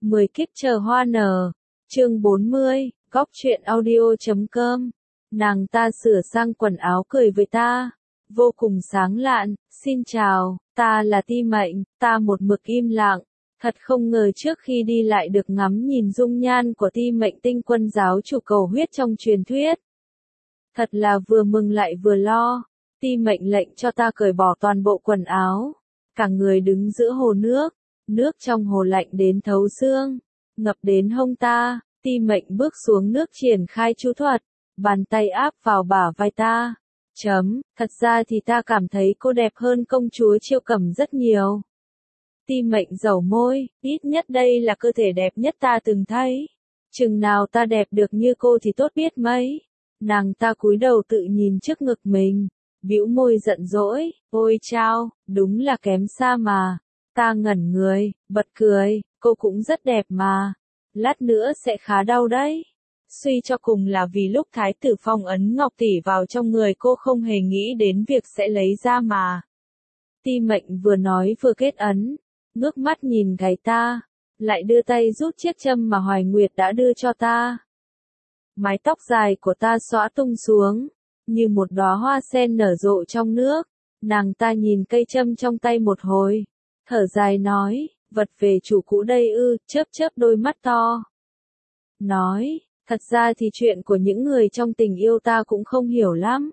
10 kiếp chờ hoa nở. Chương 40, góc truyện audio.com. Nàng ta sửa sang quần áo cười với ta, vô cùng sáng lạn, xin chào, ta là Ti Mệnh, ta một mực im lặng. Thật không ngờ trước khi đi lại được ngắm nhìn dung nhan của Ti Mệnh tinh quân giáo chủ cầu huyết trong truyền thuyết. Thật là vừa mừng lại vừa lo. Ti Mệnh lệnh cho ta cởi bỏ toàn bộ quần áo, cả người đứng giữa hồ nước, nước trong hồ lạnh đến thấu xương, ngập đến hông ta. Ti Mệnh bước xuống nước triển khai chú thuật, bàn tay áp vào bả vai ta. Thật ra thì ta cảm thấy cô đẹp hơn công chúa Chiêu Cẩm rất nhiều. Ti Mệnh dẩu môi, ít nhất đây là cơ thể đẹp nhất ta từng thấy. Chừng nào ta đẹp được như cô thì tốt biết mấy. Nàng ta cúi đầu tự nhìn trước ngực mình, bĩu môi giận dỗi, ôi chao, đúng là kém xa mà. Ta ngẩn người, bật cười, cô cũng rất đẹp mà. Lát nữa sẽ khá đau đấy. Suy cho cùng là vì lúc Thái tử phong ấn ngọc tỷ vào trong người cô không hề nghĩ đến việc sẽ lấy ra mà. Ti Mệnh vừa nói vừa kết ấn, ngước mắt nhìn gáy ta, lại đưa tay rút chiếc châm mà Hoài Nguyệt đã đưa cho ta. Mái tóc dài của ta xõa tung xuống, như một đóa hoa sen nở rộ trong nước. Nàng ta nhìn cây châm trong tay một hồi, thở dài nói, vật về chủ cũ đây ư, chớp chớp đôi mắt to. Nói, thật ra thì chuyện của những người trong tình yêu ta cũng không hiểu lắm.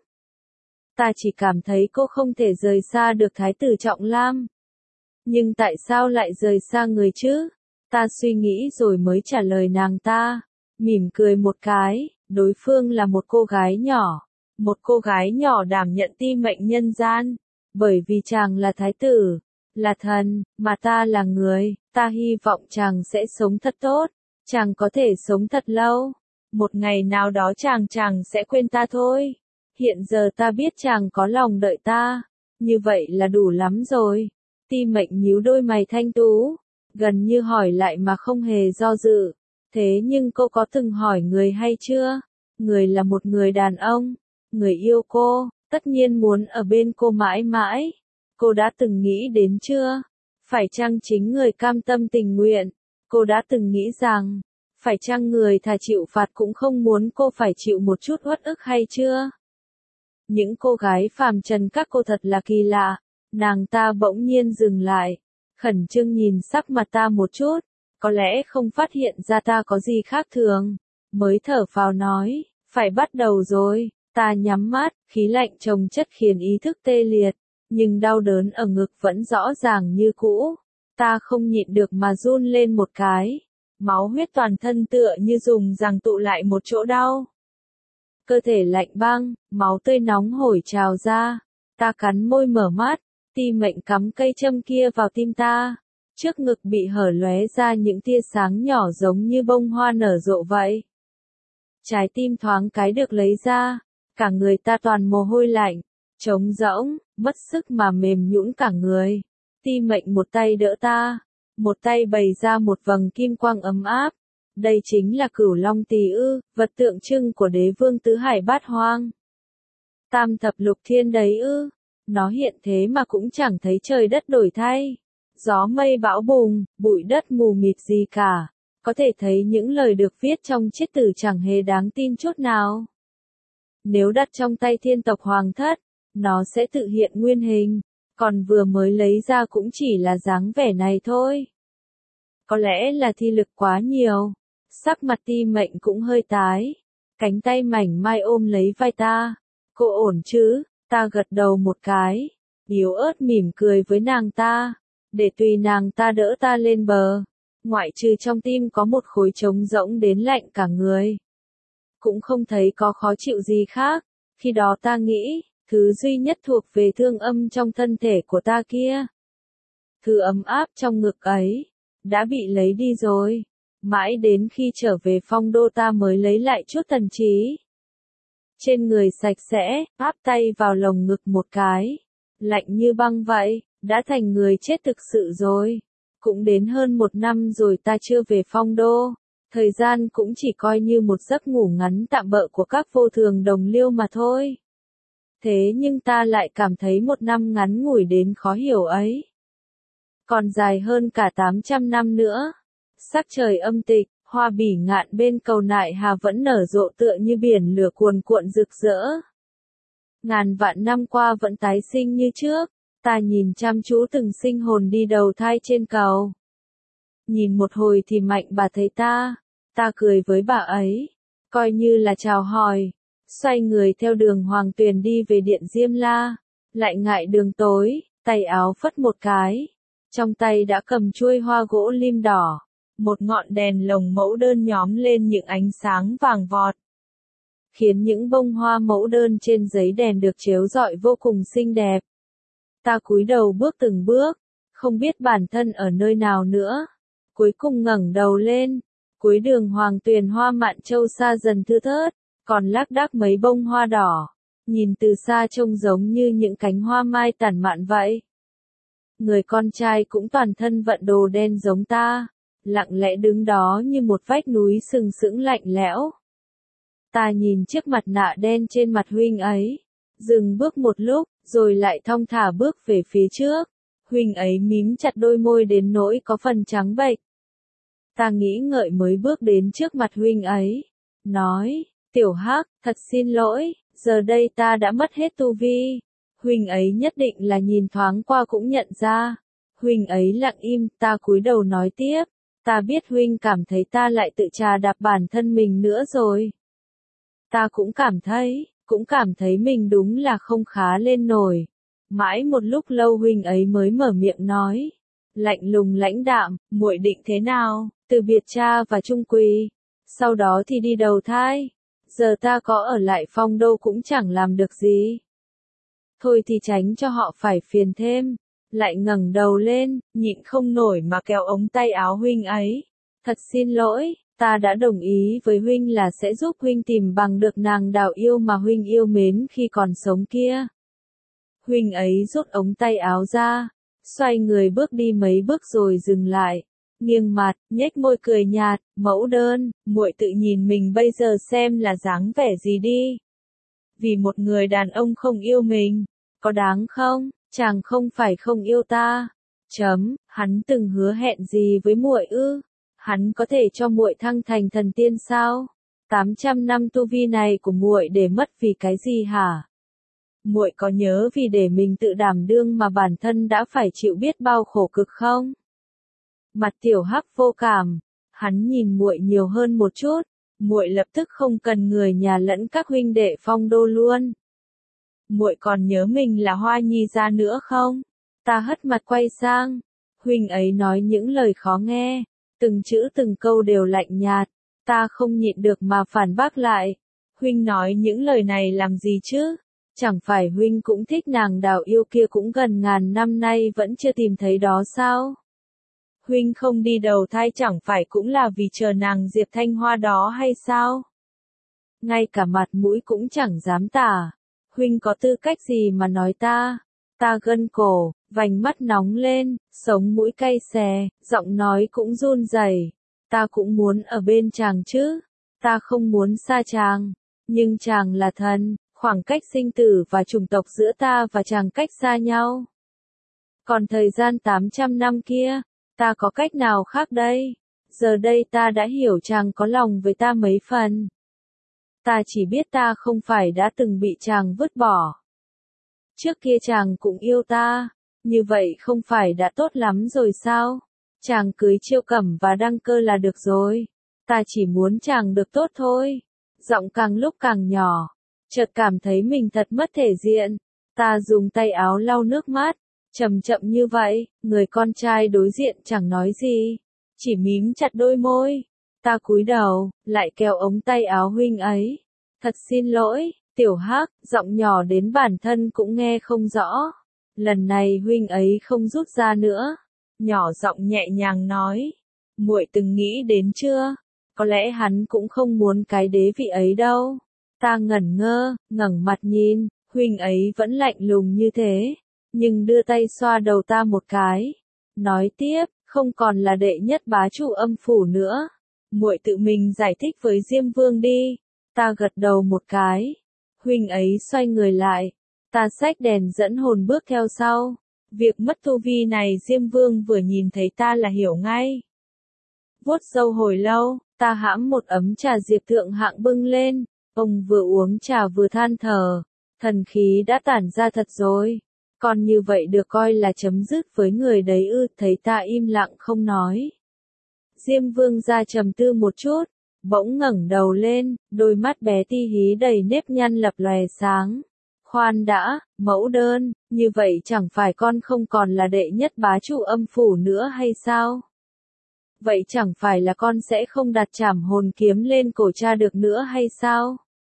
Ta chỉ cảm thấy cô không thể rời xa được Thái tử Trọng Lam. Nhưng tại sao lại rời xa người chứ? Ta suy nghĩ rồi mới trả lời nàng ta, mỉm cười một cái, đối phương là một cô gái nhỏ. Một cô gái nhỏ đảm nhận Ti Mệnh nhân gian, bởi vì chàng là thái tử, là thần, mà ta là người, ta hy vọng chàng sẽ sống thật tốt, chàng có thể sống thật lâu. Một ngày nào đó chàng sẽ quên ta thôi. Hiện giờ ta biết chàng có lòng đợi ta, như vậy là đủ lắm rồi. Ti Mệnh nhíu đôi mày thanh tú, gần như hỏi lại mà không hề do dự. Thế nhưng cô có từng hỏi người hay chưa? Người là một người đàn ông, người yêu cô, tất nhiên muốn ở bên cô mãi mãi. Cô đã từng nghĩ đến chưa? Phải chăng chính người cam tâm tình nguyện? Cô đã từng nghĩ rằng, phải chăng người thà chịu phạt cũng không muốn cô phải chịu một chút uất ức hay chưa? Những cô gái phàm trần các cô thật là kỳ lạ. Nàng ta bỗng nhiên dừng lại, khẩn trương nhìn sắc mặt ta một chút, có lẽ không phát hiện ra ta có gì khác thường, mới thở phào nói, phải bắt đầu rồi. Ta nhắm mắt, khí lạnh chồng chất khiến ý thức tê liệt, nhưng đau đớn ở ngực vẫn rõ ràng như cũ. Ta không nhịn được mà run lên một cái, máu huyết toàn thân tựa như dùng giằng tụ lại một chỗ đau. Cơ thể lạnh băng, máu tươi nóng hổi trào ra, ta cắn môi mở mắt. Ti Mệnh cắm cây châm kia vào tim ta, trước ngực bị hở lóe ra những tia sáng nhỏ giống như bông hoa nở rộ vậy. Trái tim thoáng cái được lấy ra, cả người ta toàn mồ hôi lạnh, trống rỗng, mất sức mà mềm nhũn cả người. Ti Mệnh một tay đỡ ta, một tay bày ra một vầng kim quang ấm áp. Đây chính là Cửu Long Tỳ ư, vật tượng trưng của đế vương tứ hải bát hoang. Tam thập lục thiên đấy ư. Nó hiện thế mà cũng chẳng thấy trời đất đổi thay. Gió mây bão bùng, bụi đất mù mịt gì cả. Có thể thấy những lời được viết trong chiết tử chẳng hề đáng tin chút nào. Nếu đặt trong tay thiên tộc hoàng thất, nó sẽ tự hiện nguyên hình. Còn vừa mới lấy ra cũng chỉ là dáng vẻ này thôi. Có lẽ là thi lực quá nhiều. Sắc mặt Ti Mệnh cũng hơi tái. Cánh tay mảnh mai ôm lấy vai ta. Cô ổn chứ? Ta gật đầu một cái, yếu ớt mỉm cười với nàng ta, để tùy nàng ta đỡ ta lên bờ. Ngoại trừ trong tim có một khối trống rỗng đến lạnh cả người. Cũng không thấy có khó chịu gì khác. Khi đó ta nghĩ, thứ duy nhất thuộc về thương âm trong thân thể của ta kia, thứ ấm áp trong ngực ấy, đã bị lấy đi rồi. Mãi đến khi trở về Phong Đô ta mới lấy lại chút thần trí. Trên người sạch sẽ, áp tay vào lồng ngực một cái. Lạnh như băng vậy, đã thành người chết thực sự rồi. Cũng đến hơn 1 năm rồi ta chưa về Phong Đô. Thời gian cũng chỉ coi như một giấc ngủ ngắn tạm bợ của các vô thường đồng liêu mà thôi. Thế nhưng ta lại cảm thấy 1 năm ngắn ngủi đến khó hiểu ấy. Còn dài hơn cả 800 năm nữa. Sắc trời âm tịch, hoa bỉ ngạn bên cầu Nại Hà vẫn nở rộ tựa như biển lửa cuồn cuộn rực rỡ. Ngàn vạn năm qua vẫn tái sinh như trước, ta nhìn chăm chú từng sinh hồn đi đầu thai trên cầu. Nhìn một hồi thì Mạnh bà thấy ta cười với bà ấy, coi như là chào hỏi, xoay người theo đường Hoàng Tuyền đi về điện Diêm La, lại ngại đường tối, tay áo phất một cái, trong tay đã cầm chuôi hoa gỗ lim đỏ, một ngọn đèn lồng mẫu đơn nhóm lên những ánh sáng vàng vọt, khiến những bông hoa mẫu đơn trên giấy đèn được chiếu rọi vô cùng xinh đẹp. Ta cúi đầu bước từng bước, không biết bản thân ở nơi nào nữa. Cuối cùng ngẩng đầu lên, cuối đường Hoàng Tuyền hoa mạn châu xa dần thưa thớt, còn lác đác mấy bông hoa đỏ, nhìn từ xa trông giống như những cánh hoa mai tản mạn vậy. Người con trai cũng toàn thân vận đồ đen giống ta, lặng lẽ đứng đó như một vách núi sừng sững lạnh lẽo. Ta nhìn chiếc mặt nạ đen trên mặt huynh ấy, dừng bước một lúc, rồi lại thong thả bước về phía trước. Huynh ấy mím chặt đôi môi đến nỗi có phần trắng bệch. Ta nghĩ ngợi mới bước đến trước mặt huynh ấy, nói, Tiểu Hắc, thật xin lỗi, giờ đây ta đã mất hết tu vi. Huynh ấy nhất định là nhìn thoáng qua cũng nhận ra. Huynh ấy lặng im, ta cúi đầu nói tiếp, ta biết huynh cảm thấy ta lại tự trà đạp bản thân mình nữa rồi. Ta cũng cảm thấy mình đúng là không khá lên nổi. Mãi một lúc lâu huynh ấy mới mở miệng nói, lạnh lùng lãnh đạm, muội định thế nào, từ biệt cha và Trung Quỳ, sau đó thì đi đầu thai, giờ ta có ở lại Phong Đô cũng chẳng làm được gì. Thôi thì tránh cho họ phải phiền thêm, lại ngẩng đầu lên, nhịn không nổi mà kéo ống tay áo huynh ấy. Thật xin lỗi, ta đã đồng ý với huynh là sẽ giúp huynh tìm bằng được nàng đạo yêu mà huynh yêu mến khi còn sống kia. Huynh ấy rút ống tay áo ra, xoay người bước đi mấy bước rồi dừng lại, nghiêng mặt, nhếch môi cười nhạt, mẫu đơn, muội tự nhìn mình bây giờ xem là dáng vẻ gì đi. Vì một người đàn ông không yêu mình, có đáng không? Chàng không phải không yêu ta. Hắn từng hứa hẹn gì với muội ư? Hắn có thể cho muội thăng thành thần tiên sao? 800 năm tu vi này của muội để mất vì cái gì hả? Muội có nhớ vì để mình tự đảm đương mà bản thân đã phải chịu biết bao khổ cực không? Mặt Tiểu Hắc vô cảm, hắn nhìn muội nhiều hơn một chút, muội lập tức không cần người nhà lẫn các huynh đệ Phong Đô luôn. Muội còn nhớ mình là Hoa Nhi gia nữa không? Ta hất mặt quay sang, huynh ấy nói những lời khó nghe, từng chữ từng câu đều lạnh nhạt, ta không nhịn được mà phản bác lại. Huynh nói những lời này làm gì chứ? Chẳng phải huynh cũng thích nàng đạo yêu kia cũng gần ngàn năm nay vẫn chưa tìm thấy đó sao? Huynh không đi đầu thai chẳng phải cũng là vì chờ nàng Diệp Thanh Hoa đó hay sao? Ngay cả mặt mũi cũng chẳng dám tả. Huynh có tư cách gì mà nói ta? Ta gân cổ, vành mắt nóng lên, sống mũi cay xè, giọng nói cũng run rẩy. Ta cũng muốn ở bên chàng chứ. Ta không muốn xa chàng. Nhưng chàng là thần, khoảng cách sinh tử và chủng tộc giữa ta và chàng cách xa nhau. Còn thời gian 800 năm kia, ta có cách nào khác đây? Giờ đây ta đã hiểu chàng có lòng với ta mấy phần. Ta chỉ biết ta không phải đã từng bị chàng vứt bỏ. Trước kia chàng cũng yêu ta, như vậy không phải đã tốt lắm rồi sao? Chàng cưới Chiêu Cẩm và Đăng Cơ là được rồi. Ta chỉ muốn chàng được tốt thôi. Giọng càng lúc càng nhỏ, chợt cảm thấy mình thật mất thể diện. Ta dùng tay áo lau nước mắt, chậm chậm như vậy, người con trai đối diện chẳng nói gì, chỉ mím chặt đôi môi. Ta cúi đầu, lại kéo ống tay áo huynh ấy. Thật xin lỗi, Tiểu Hắc, giọng nhỏ đến bản thân cũng nghe không rõ. Lần này huynh ấy không rút ra nữa. Nhỏ giọng nhẹ nhàng nói, muội từng nghĩ đến chưa? Có lẽ hắn cũng không muốn cái đế vị ấy đâu. Ta ngẩn ngơ, ngẩng mặt nhìn, huynh ấy vẫn lạnh lùng như thế, nhưng đưa tay xoa đầu ta một cái. Nói tiếp, không còn là đệ nhất bá chủ Âm phủ nữa. Muội tự mình giải thích với Diêm Vương đi. Ta gật đầu một cái. Huynh ấy xoay người lại. Ta xách đèn dẫn hồn bước theo sau. Việc mất tu vi này Diêm Vương vừa nhìn thấy ta là hiểu ngay. vuốt râu hồi lâu, ta hãm một ấm trà diệp thượng hạng bưng lên, ông vừa uống trà vừa than thở, thần khí đã tản ra thật rồi, còn như vậy được coi là chấm dứt với người đấy ư? Thấy ta im lặng không nói. Diêm Vương gia trầm tư một chút, bỗng ngẩng đầu lên, đôi mắt bé ti hí đầy nếp nhăn lập lòe sáng. Khoan đã, mẫu đơn, như vậy chẳng phải con không còn là đệ nhất bá chủ âm phủ nữa hay sao? Vậy chẳng phải là con sẽ không đặt trảm hồn kiếm lên cổ cha được nữa hay sao?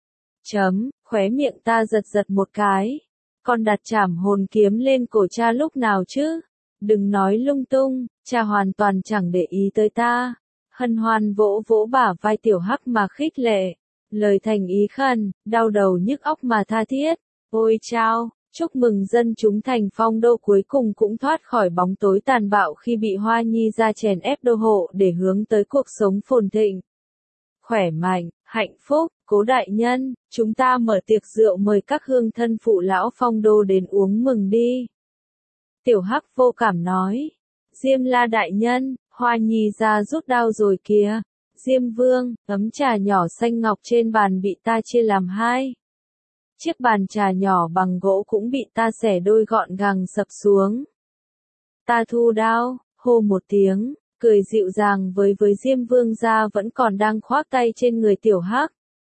Khóe miệng ta giật giật một cái. Con đặt trảm hồn kiếm lên cổ cha lúc nào chứ? Đừng nói lung tung, cha hoàn toàn chẳng để ý tới ta. Hân hoan vỗ vỗ bả vai tiểu hắc mà khích lệ. Lời thành ý khẩn, đau đầu nhức óc mà tha thiết. Ôi chao, chúc mừng dân chúng thành Phong Đô cuối cùng cũng thoát khỏi bóng tối tàn bạo khi bị Hoa Nhi ra chèn ép đô hộ để hướng tới cuộc sống phồn thịnh. Khỏe mạnh, hạnh phúc, Cố đại nhân, chúng ta mở tiệc rượu mời các hương thân phụ lão Phong Đô đến uống mừng đi. Tiểu Hắc vô cảm nói. Diêm La đại nhân, Hoa Nhi ra rút đao rồi kìa. Diêm Vương, ấm trà nhỏ xanh ngọc trên bàn bị ta chia làm hai. Chiếc bàn trà nhỏ bằng gỗ cũng bị ta xẻ đôi gọn gàng sập xuống. Ta thu đao, hô một tiếng, cười dịu dàng với Diêm Vương gia vẫn còn đang khoác tay trên người Tiểu Hắc.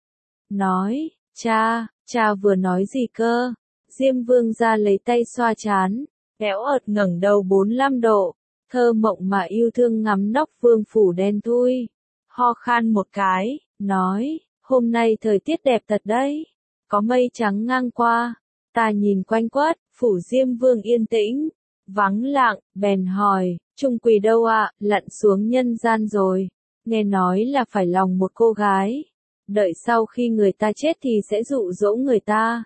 Nói, cha vừa nói gì cơ? Diêm Vương gia lấy tay xoa trán, béo ợt ngẩng đầu 45 độ, thơ mộng mà yêu thương ngắm nóc vương phủ đen thui. Ho khan một cái, nói, hôm nay thời tiết đẹp thật đấy. Có mây trắng ngang qua, ta nhìn quanh quất, phủ Diêm Vương yên tĩnh, vắng lặng, bèn hỏi, Trung Quỳ đâu ạ? Lặn xuống nhân gian rồi, nghe nói là phải lòng một cô gái, đợi sau khi người ta chết thì sẽ dụ dỗ người ta.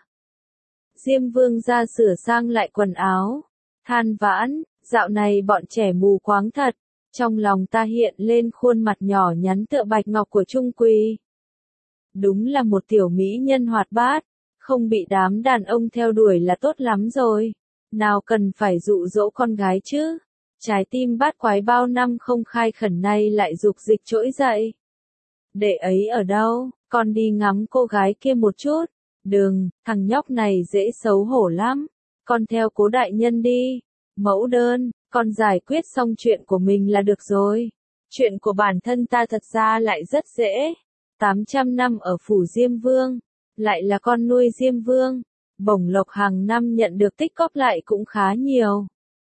Diêm Vương ra sửa sang lại quần áo, than vãn, dạo này bọn trẻ mù quáng thật, trong lòng ta hiện lên khuôn mặt nhỏ nhắn tựa bạch ngọc của Trung Quỳ. Đúng là một tiểu mỹ nhân hoạt bát, không bị đám đàn ông theo đuổi là tốt lắm rồi. Nào cần phải dụ dỗ con gái chứ. Trái tim bát quái bao năm không khai khẩn nay lại dục dịch trỗi dậy. Đệ ấy ở đâu, con đi ngắm cô gái kia một chút. Đừng, thằng nhóc này dễ xấu hổ lắm. Con theo Cố đại nhân đi. Mẫu đơn, con giải quyết xong chuyện của mình là được rồi. Chuyện của bản thân ta thật ra lại rất dễ. 800 năm ở phủ Diêm Vương, lại là con nuôi Diêm Vương, bổng lộc hàng năm nhận được tích cóp lại cũng khá nhiều.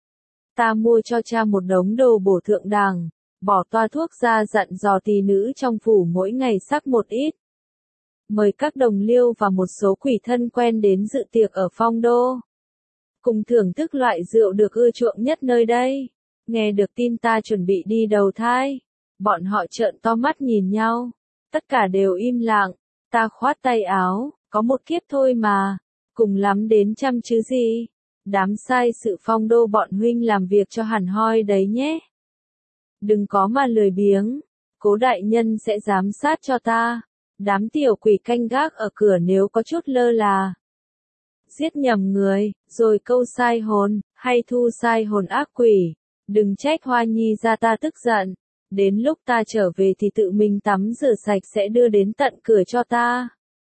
Ta mua cho cha một đống đồ bổ thượng đẳng, bỏ toa thuốc ra dặn dò tỳ nữ trong phủ mỗi ngày sắc một ít. Mời các đồng liêu và một số quỷ thân quen đến dự tiệc ở Phong Đô. Cùng thưởng thức loại rượu được ưa chuộng nhất nơi đây. Nghe được tin ta chuẩn bị đi đầu thai, bọn họ trợn to mắt nhìn nhau. Tất cả đều im lặng, ta khoát tay áo, có một kiếp thôi mà, cùng lắm đến trăm chứ gì. Đám sai sự Phong Đô bọn huynh làm việc cho hẳn hoi đấy nhé. Đừng có mà lười biếng, Cố đại nhân sẽ giám sát cho ta. Đám tiểu quỷ canh gác ở cửa nếu có chút lơ là. Giết nhầm người, rồi câu sai hồn, hay thu sai hồn ác quỷ. Đừng trách Hoa Nhi ra ta tức giận. Đến lúc ta trở về thì tự mình tắm rửa sạch sẽ đưa đến tận cửa cho ta.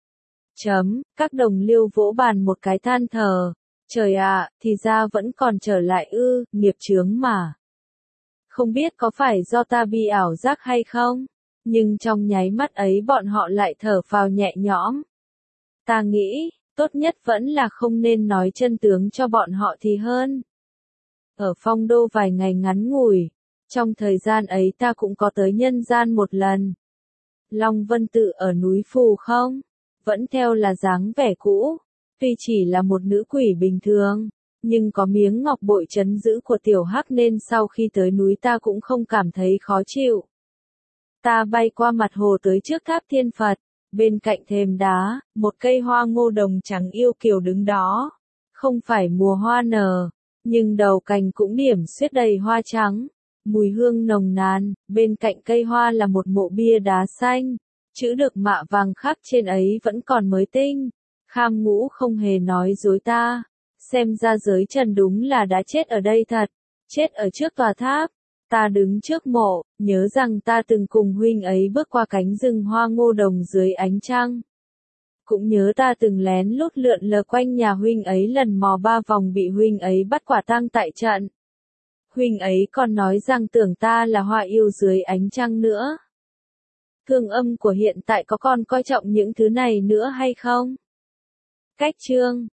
Các đồng liêu vỗ bàn một cái than thở. Trời ạ, thì ra vẫn còn trở lại ư, nghiệp chướng mà. Không biết có phải do ta bị ảo giác hay không? Nhưng trong nháy mắt ấy bọn họ lại thở phào nhẹ nhõm. Ta nghĩ, tốt nhất vẫn là không nên nói chân tướng cho bọn họ thì hơn. Ở Phong Đô vài ngày ngắn ngủi. Trong thời gian ấy ta cũng có tới nhân gian một lần. Long Vân Tự ở núi Phù không? Vẫn theo là dáng vẻ cũ. Tuy chỉ là một nữ quỷ bình thường, nhưng có miếng ngọc bội trấn giữ của Tiểu Hắc nên sau khi tới núi ta cũng không cảm thấy khó chịu. Ta bay qua mặt hồ tới trước tháp Thiên Phật, bên cạnh thềm đá, một cây hoa ngô đồng trắng yêu kiều đứng đó. Không phải mùa hoa nở, nhưng đầu cành cũng điểm xuyết đầy hoa trắng. Mùi hương nồng nàn, bên cạnh cây hoa là một mộ bia đá xanh, chữ được mạ vàng khắc trên ấy vẫn còn mới tinh. Kham Ngũ không hề nói dối ta, xem ra giới trần đúng là đã chết ở đây thật, chết ở trước tòa tháp. Ta đứng trước mộ, nhớ rằng ta từng cùng huynh ấy bước qua cánh rừng hoa ngô đồng dưới ánh trăng. Cũng nhớ ta từng lén lút lượn lờ quanh nhà huynh ấy lần mò 3 vòng bị huynh ấy bắt quả tang tại trận. Huynh ấy còn nói rằng tưởng ta là hoa yêu dưới ánh trăng nữa. Thương âm của hiện tại có còn coi trọng những thứ này nữa hay không? Cách chương